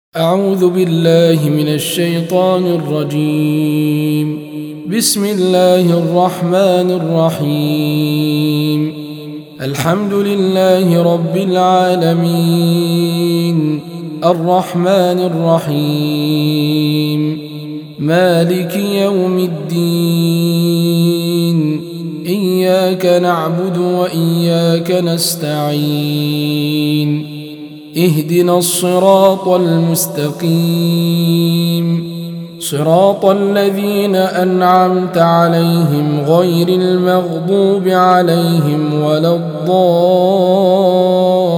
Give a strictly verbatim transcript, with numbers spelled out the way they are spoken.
أعوذ بالله من الشيطان الرجيم. بسم الله الرحمن الرحيم. الحمد لله رب العالمين، الرحمن الرحيم، مالك يوم الدين، إياك نعبد وإياك نستعين، اهدنا الصراط المستقيم، صراط الذين أنعمت عليهم غير المغضوب عليهم ولا الضالين.